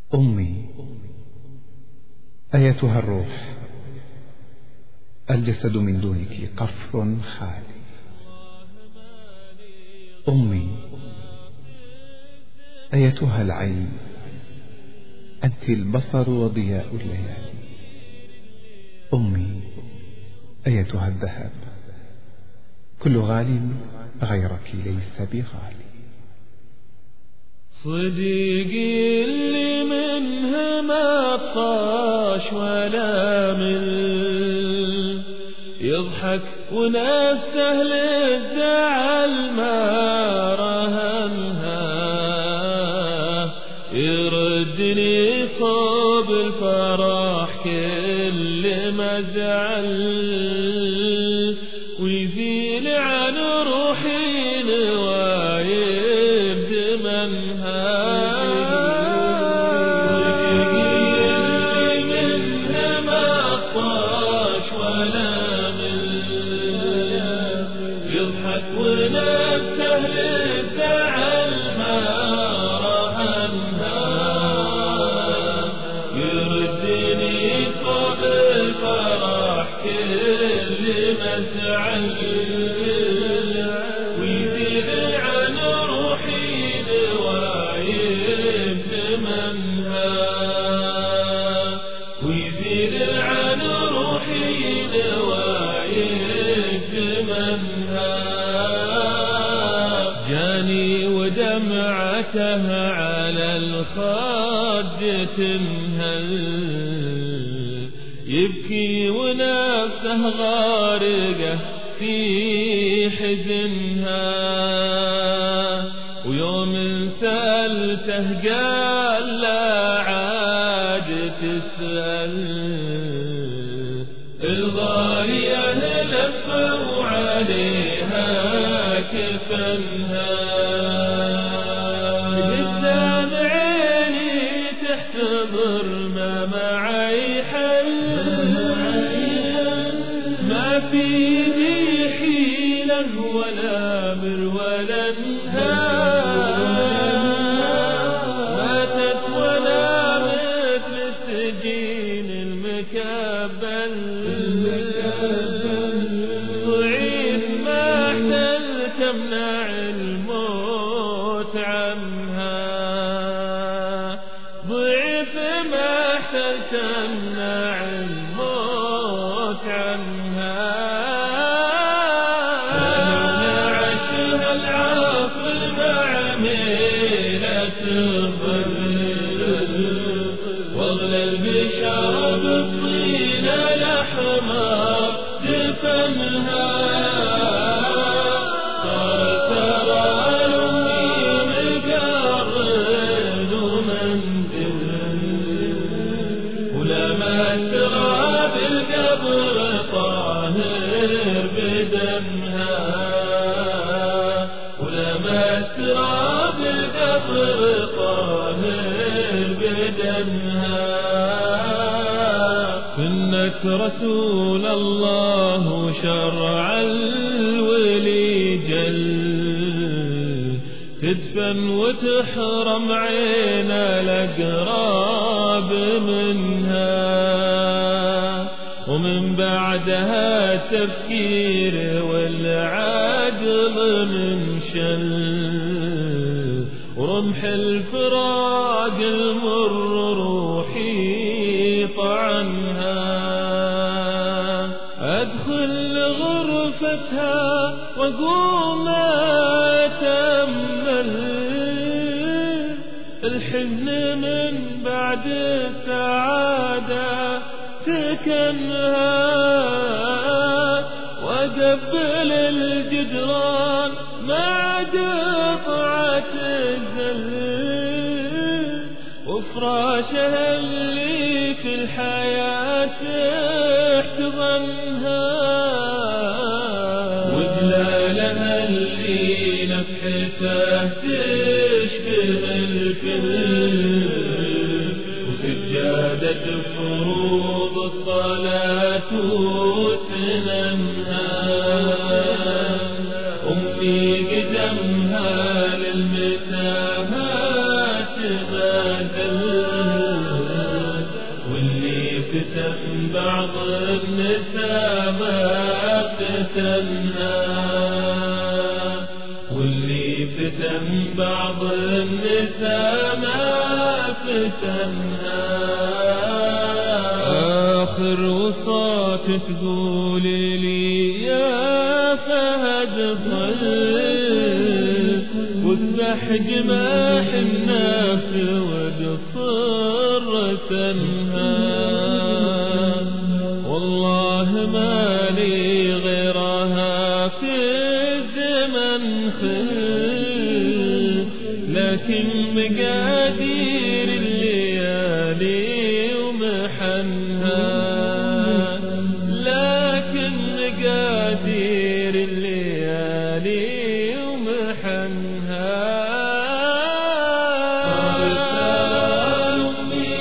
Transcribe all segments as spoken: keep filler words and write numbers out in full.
أمي أيتها الروح، الجسد من دونك قفر خالي. أمي أيتها العين، أنت البصر وضياء الليالي. أمي أيتها الذهب، كل غال غيرك ليس بغالي. صديقي اللي منه ما طفاش ولا مل، يضحك ونفسه للزعل ما رهنها، يردني صوب الفرح كل ما زعل، ويزيل عن روحي نوايب زمنها. صديقي منها ما طاش ولا مل، يضحك ونفسه للزعل ما رهنها، يردني صوب الفرح كل ما زعل، ويزيد عن روحي نوايب زمنها، ويزيد عن روحي نوايب زمنها. جاني ودمعته على الخد تنهل، يبكي ونفسه غارقه في حزنها، ويوم سألته قال لا عاد تسأل، الغالية لفوا عليها كفنها. قدام عيني تحتضر ما معي حل، ما في ذي حيلة ولا مر ولا انهار، ماتت ولا مثل السجين المكبل، ضعيف ما احتل تمنع الموت عنها، ضعيف ما احتل تمنع الموت عنها. واغلى البشر بالطين الأحمر دفنها، صارت ترى لأمي مقرن ومنزل، ولما ترى بالقبر طاهر بدمها، ولما ترى بالقبر طاهر بدمها. سنة رسول الله وشرع الولي جل، تدفن وتحرم عين الأقراب منها، ومن بعدها التفكير والعقل منشل، ورمح الفراق المر روحي طعنها. أدخل غرفتها وأقوم أتأمل، الحزن من بعد السعادة سكنها، وأقبل الجدران مع قطعة الزل، وفراشها اللي في الحياة احتضنها، وجلالها اللي نفحته تشبه الفل، وسجادة فروض الصلاة وسننها. أمي قدمها للمتاهات ما زل، فتنها، واللي فتن بعض النساء ما فتنها. آخر وصات تقول لي يا فهد صل واذبح جماح الناس وقصر رسمها، والله ما لي غيرها في الزمن خل، لكن مقادير الليالي ومحنها، لكن مقادير الليالي ومحنها. صارت أمي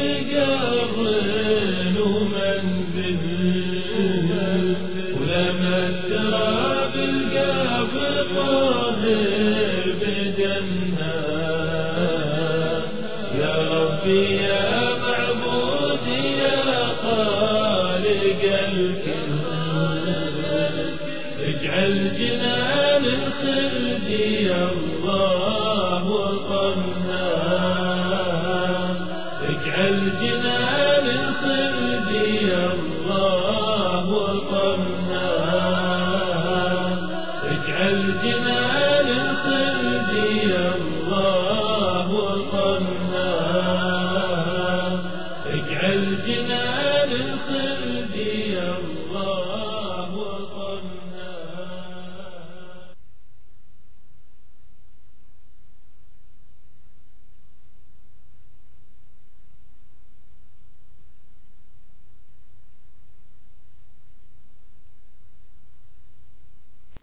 مقرن ومنزل، ولما اشترى بالقبر طاهر بدمها، يا ربي يا معبودي يا خالق الكون، اجعل جنان الخلد يا الله